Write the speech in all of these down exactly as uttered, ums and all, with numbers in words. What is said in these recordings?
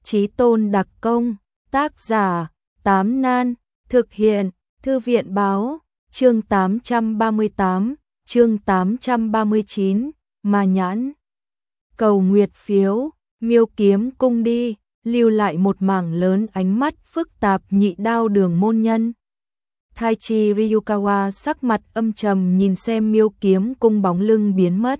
Chí tôn đặc công, tác giả, Tám Nan, thực hiện, Thư viện báo, chương tám trăm ba mươi tám, chương tám trăm ba mươi chín, Ma Nhãn. Cầu nguyệt phiếu, Miêu Kiếm Cung đi, lưu lại một mảng lớn ánh mắt phức tạp nhị đao đường môn nhân. Taichi Ryukawa sắc mặt âm trầm nhìn xem Miêu Kiếm Cung bóng lưng biến mất.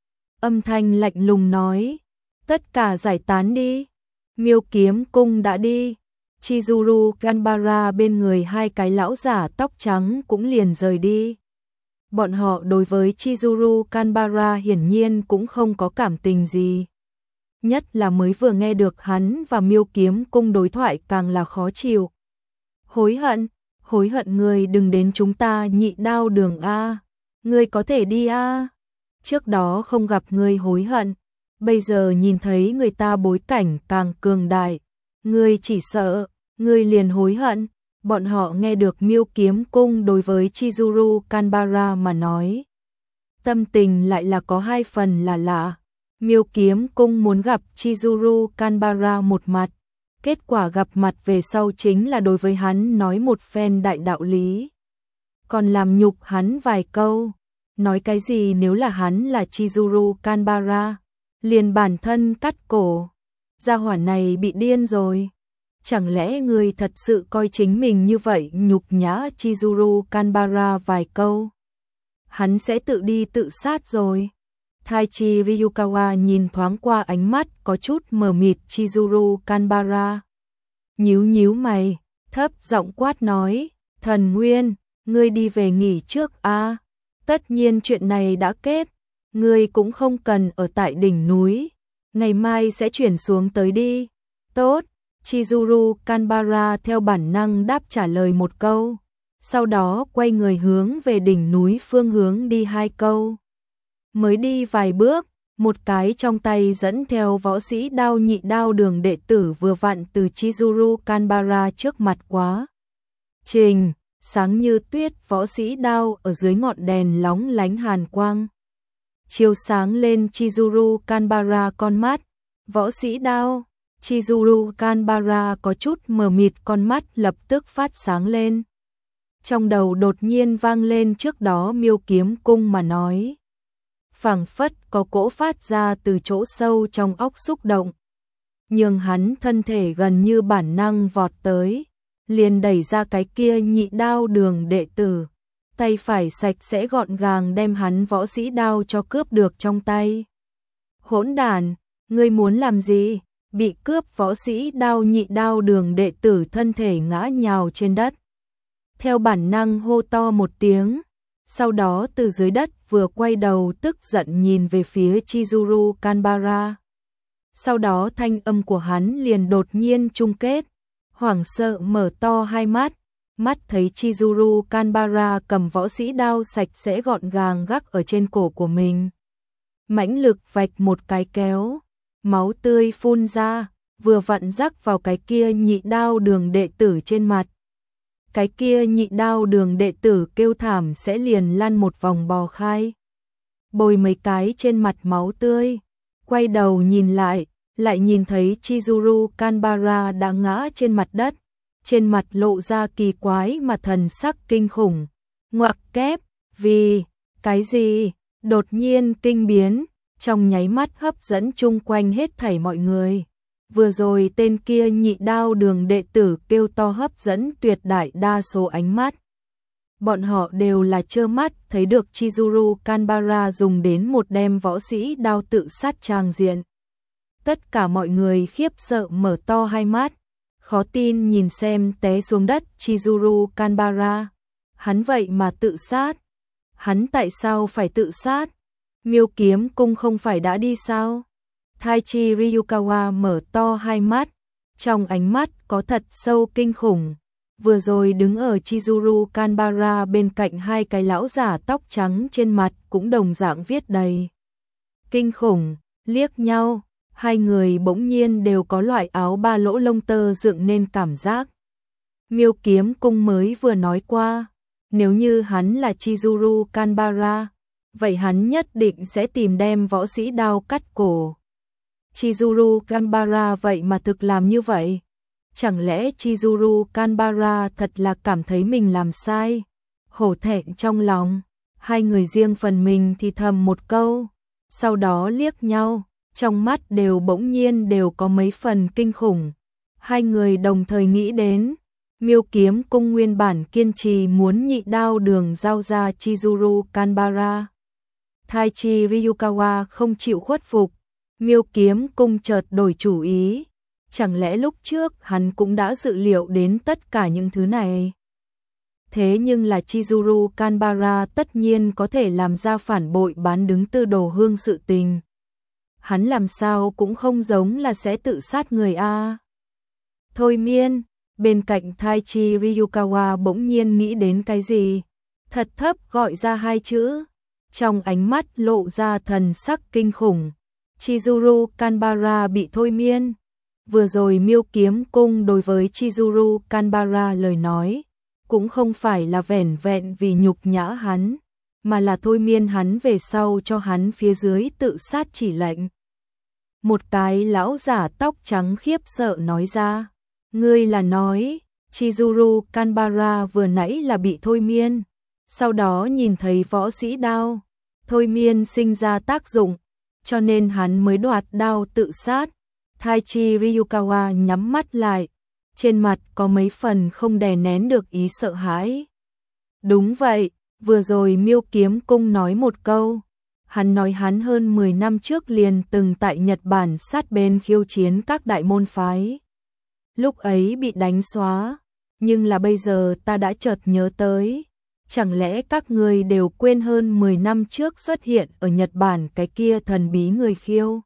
Âm thanh lạnh lùng nói, tất cả giải tán đi. Miêu Kiếm Cung đã đi. Chizuru Ganbara bên người hai cái lão giả tóc trắng cũng liền rời đi. Bọn họ đối với Chizuru Ganbara hiển nhiên cũng không có cảm tình gì. Nhất là mới vừa nghe được hắn và Miêu Kiếm Cung đối thoại càng là khó chịu. Hối hận, hối hận ngươi đừng đến chúng ta nhị đao đường A. Ngươi có thể đi A. Trước đó không gặp ngươi hối hận. Bây giờ nhìn thấy người ta bối cảnh càng cường đại. Ngươi chỉ sợ, ngươi liền hối hận. Bọn họ nghe được Miêu Kiếm Cung đối với Chizuru Ganbara mà nói. Tâm tình lại là có hai phần là lạ. Miêu Kiếm Cung muốn gặp Chizuru Ganbara một mặt. Kết quả gặp mặt về sau chính là đối với hắn nói một phen đại đạo lý. Còn làm nhục hắn vài câu. Nói cái gì nếu là hắn là Chizuru Ganbara. Liền bản thân cắt cổ. Gia hỏa này bị điên rồi. Chẳng lẽ người thật sự coi chính mình như vậy nhục nhã Chizuru Ganbara vài câu. Hắn sẽ tự đi tự sát rồi. Taichi Ryukawa nhìn thoáng qua ánh mắt có chút mờ mịt Chizuru Ganbara. Nhíu nhíu mày, thấp giọng quát nói, Thần Nguyên, ngươi đi về nghỉ trước a. Tất nhiên chuyện này đã kết, ngươi cũng không cần ở tại đỉnh núi, ngày mai sẽ chuyển xuống tới đi. Tốt, Chizuru Ganbara theo bản năng đáp trả lời một câu, sau đó quay người hướng về đỉnh núi phương hướng đi hai câu. Mới đi vài bước, một cái trong tay dẫn theo võ sĩ đao nhị đao đường đệ tử vừa vặn từ Chizuru Ganbara trước mặt quá. Trình, sáng như tuyết võ sĩ đao ở dưới ngọn đèn lóng lánh hàn quang. Chiếu sáng lên Chizuru Ganbara con mắt, võ sĩ đao, Chizuru Ganbara có chút mờ mịt con mắt lập tức phát sáng lên. Trong đầu đột nhiên vang lên trước đó Miêu Kiếm Cung mà nói. Phảng phất có cỗ phát ra từ chỗ sâu trong óc xúc động. Nhưng hắn thân thể gần như bản năng vọt tới, liền đẩy ra cái kia nhị đao đường đệ tử. Tay phải sạch sẽ gọn gàng đem hắn võ sĩ đao cho cướp được trong tay. Hỗn đản, ngươi muốn làm gì? Bị cướp võ sĩ đao nhị đao đường đệ tử thân thể ngã nhào trên đất. Theo bản năng hô to một tiếng, sau đó từ dưới đất vừa quay đầu tức giận nhìn về phía Chizuru Ganbara. Sau đó thanh âm của hắn liền đột nhiên chung kết, hoảng sợ mở to hai mắt, mắt thấy Chizuru Ganbara cầm võ sĩ đao sạch sẽ gọn gàng gác ở trên cổ của mình. Mãnh lực vạch một cái kéo, máu tươi phun ra, vừa vặn rắc vào cái kia nhị đao đường đệ tử trên mặt. Cái kia nhị đao đường đệ tử kêu thảm sẽ liền lăn một vòng bò khai. Bồi mấy cái trên mặt máu tươi, quay đầu nhìn lại, lại nhìn thấy Chizuru Ganbara đã ngã trên mặt đất, trên mặt lộ ra kỳ quái mà thần sắc kinh khủng. Ngoặc kép, vì, cái gì, đột nhiên kinh biến, trong nháy mắt hấp dẫn chung quanh hết thảy mọi người. Vừa rồi tên kia nhị đao đường đệ tử kêu to hấp dẫn tuyệt đại đa số ánh mắt. Bọn họ đều là trơ mắt thấy được Chizuru Ganbara dùng đến một đem võ sĩ đao tự sát tràng diện. Tất cả mọi người khiếp sợ mở to hai mắt, khó tin nhìn xem té xuống đất Chizuru Ganbara. Hắn vậy mà tự sát. Hắn tại sao phải tự sát? Miêu Kiếm Cung không phải đã đi sao? Taichi Ryukawa mở to hai mắt, trong ánh mắt có thật sâu kinh khủng. Vừa rồi đứng ở Chizuru Ganbara bên cạnh hai cái lão giả tóc trắng trên mặt cũng đồng dạng viết đầy kinh khủng, liếc nhau, hai người bỗng nhiên đều có loại áo ba lỗ lông tơ dựng nên cảm giác. Miêu Kiếm Cung mới vừa nói qua, nếu như hắn là Chizuru Ganbara, vậy hắn nhất định sẽ tìm đem võ sĩ đao cắt cổ. Chizuru Kanbara vậy mà thực làm như vậy. Chẳng lẽ Chizuru Kanbara thật là cảm thấy mình làm sai? Hổ thẹn trong lòng, hai người riêng phần mình thì thầm một câu, sau đó liếc nhau, trong mắt đều bỗng nhiên đều có mấy phần kinh khủng. Hai người đồng thời nghĩ đến, Miêu Kiếm Cung nguyên bản kiên trì muốn nhị đao đường giao ra Chizuru Kanbara. Taichi Ryukawa không chịu khuất phục, Miêu Kiếm Cung chợt đổi chủ ý. Chẳng lẽ lúc trước hắn cũng đã dự liệu đến tất cả những thứ này? Thế nhưng là Chizuru Kanbara tất nhiên có thể làm ra phản bội bán đứng Tư Đồ Hương sự tình. Hắn làm sao cũng không giống là sẽ tự sát người a. Thôi miên, bên cạnh Taichi Ryukawa bỗng nhiên nghĩ đến cái gì, thật thấp gọi ra hai chữ, trong ánh mắt lộ ra thần sắc kinh khủng. Chizuru Kanbara bị thôi miên. Vừa rồi Miêu Kiếm Cung đối với Chizuru Kanbara lời nói, cũng không phải là vẻn vẹn vì nhục nhã hắn, mà là thôi miên hắn về sau cho hắn phía dưới tự sát chỉ lệnh. Một cái lão giả tóc trắng khiếp sợ nói ra, ngươi là nói, Chizuru Kanbara vừa nãy là bị thôi miên, sau đó nhìn thấy võ sĩ đao, thôi miên sinh ra tác dụng, cho nên hắn mới đoạt đao tự sát. Taichi Ryukawa nhắm mắt lại, trên mặt có mấy phần không đè nén được ý sợ hãi. Đúng vậy, vừa rồi Miêu Kiếm Cung nói một câu, hắn nói hắn hơn mười năm trước liền từng tại Nhật Bản sát bên khiêu chiến các đại môn phái. Lúc ấy bị đánh xóa, nhưng là bây giờ ta đã chợt nhớ tới, chẳng lẽ các người đều quên hơn mười năm trước xuất hiện ở Nhật Bản cái kia thần bí người khiêu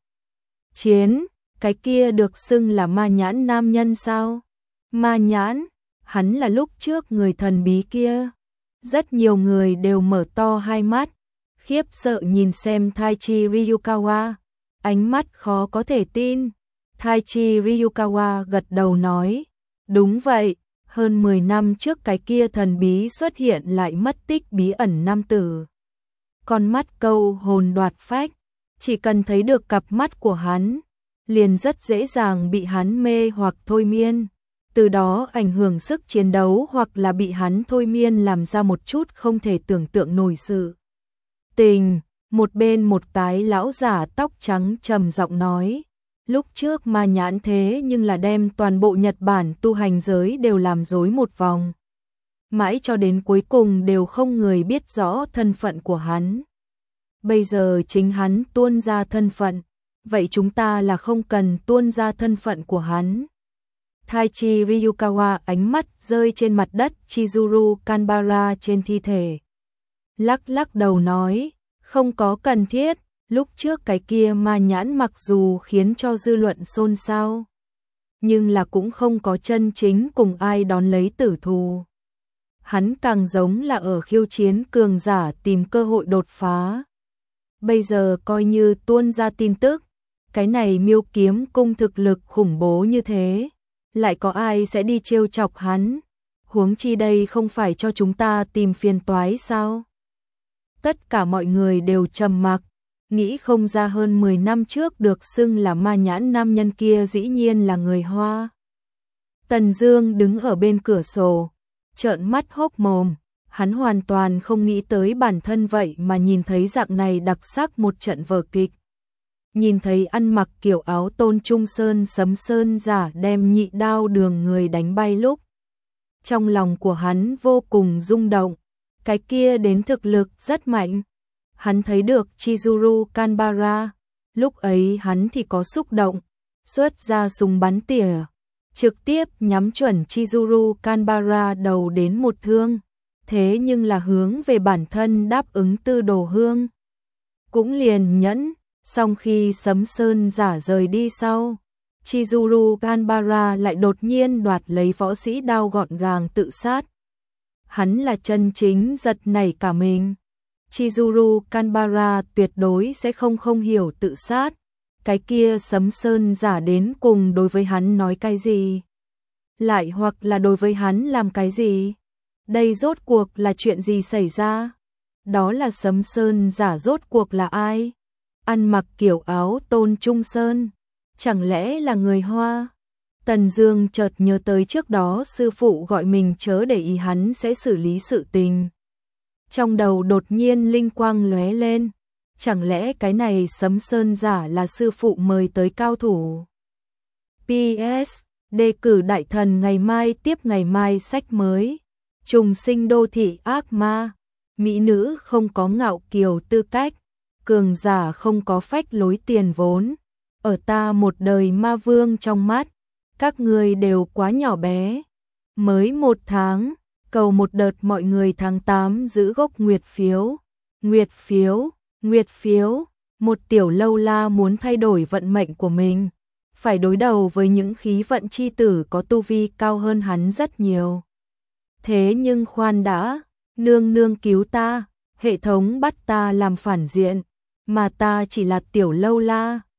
chiến? Cái kia được xưng là ma nhãn nam nhân sao? Ma nhãn, hắn là lúc trước người thần bí kia. Rất nhiều người đều mở to hai mắt, khiếp sợ nhìn xem Taichi Ryukawa, ánh mắt khó có thể tin. Taichi Ryukawa gật đầu nói, đúng vậy, hơn mười năm trước cái kia thần bí xuất hiện lại mất tích bí ẩn nam tử. Con mắt câu hồn đoạt phách, chỉ cần thấy được cặp mắt của hắn, liền rất dễ dàng bị hắn mê hoặc thôi miên, từ đó ảnh hưởng sức chiến đấu hoặc là bị hắn thôi miên làm ra một chút không thể tưởng tượng nổi sự tình. Một bên một cái lão giả tóc trắng trầm giọng nói, lúc trước ma nhãn thế nhưng là đem toàn bộ Nhật Bản tu hành giới đều làm rối một vòng. Mãi cho đến cuối cùng đều không người biết rõ thân phận của hắn. Bây giờ chính hắn tuôn ra thân phận, vậy chúng ta là không cần tuôn ra thân phận của hắn. Taichi Ryukawa ánh mắt rơi trên mặt đất Chizuru Kanbara trên thi thể. Lắc lắc đầu nói, không có cần thiết, lúc trước cái kia ma nhãn mặc dù khiến cho dư luận xôn xao, nhưng là cũng không có chân chính cùng ai đón lấy tử thù. Hắn càng giống là ở khiêu chiến cường giả tìm cơ hội đột phá. Bây giờ coi như tuôn ra tin tức, cái này Miêu Kiếm Cung thực lực khủng bố như thế, lại có ai sẽ đi trêu chọc hắn? Huống chi đây không phải cho chúng ta tìm phiền toái sao? Tất cả mọi người đều trầm mặc, nghĩ không ra hơn mười năm trước được xưng là ma nhãn nam nhân kia dĩ nhiên là người Hoa. Tần Dương đứng ở bên cửa sổ, trợn mắt hốc mồm, hắn hoàn toàn không nghĩ tới bản thân vậy mà nhìn thấy dạng này đặc sắc một trận vở kịch. Nhìn thấy ăn mặc kiểu áo Tôn Trung Sơn Sấm Sơn giả đem nhị đao đường người đánh bay lúc, trong lòng của hắn vô cùng rung động, cái kia đến thực lực rất mạnh. Hắn thấy được Chizuru Kanbara, lúc ấy hắn thì có xúc động, xuất ra súng bắn tỉa, trực tiếp nhắm chuẩn Chizuru Kanbara đầu đến một thương, thế nhưng là hướng về bản thân đáp ứng Tư Đồ Hương. Cũng liền nhẫn, song khi Sấm Sơn giả rời đi sau, Chizuru Kanbara lại đột nhiên đoạt lấy võ sĩ đao gọn gàng tự sát. Hắn là chân chính giật nảy cả mình. Chizuru Kanbara tuyệt đối sẽ không không hiểu tự sát. Cái kia Sấm Sơn giả đến cùng đối với hắn nói cái gì? Lại hoặc là đối với hắn làm cái gì? Đây rốt cuộc là chuyện gì xảy ra? Đó là Sấm Sơn giả rốt cuộc là ai? Ăn mặc kiểu áo Tôn Trung Sơn, chẳng lẽ là người Hoa? Tần Dương chợt nhớ tới trước đó sư phụ gọi mình chớ để ý hắn sẽ xử lý sự tình. Trong đầu đột nhiên linh quang lóe lên, chẳng lẽ cái này Sấm Sơn giả là sư phụ mời tới cao thủ? pê ét. Đề cử đại thần ngày mai tiếp ngày mai sách mới. Trùng sinh đô thị ác ma. Mỹ nữ không có ngạo kiều tư cách, cường giả không có phách lối tiền vốn. Ở ta một đời ma vương trong mắt, các người đều quá nhỏ bé. Mới một tháng, cầu một đợt mọi người tháng tám giữ gốc nguyệt phiếu. Nguyệt phiếu, nguyệt phiếu, một tiểu lâu la muốn thay đổi vận mệnh của mình, phải đối đầu với những khí vận chi tử có tu vi cao hơn hắn rất nhiều. Thế nhưng khoan đã, nương nương cứu ta, hệ thống bắt ta làm phản diện, mà ta chỉ là tiểu lâu la,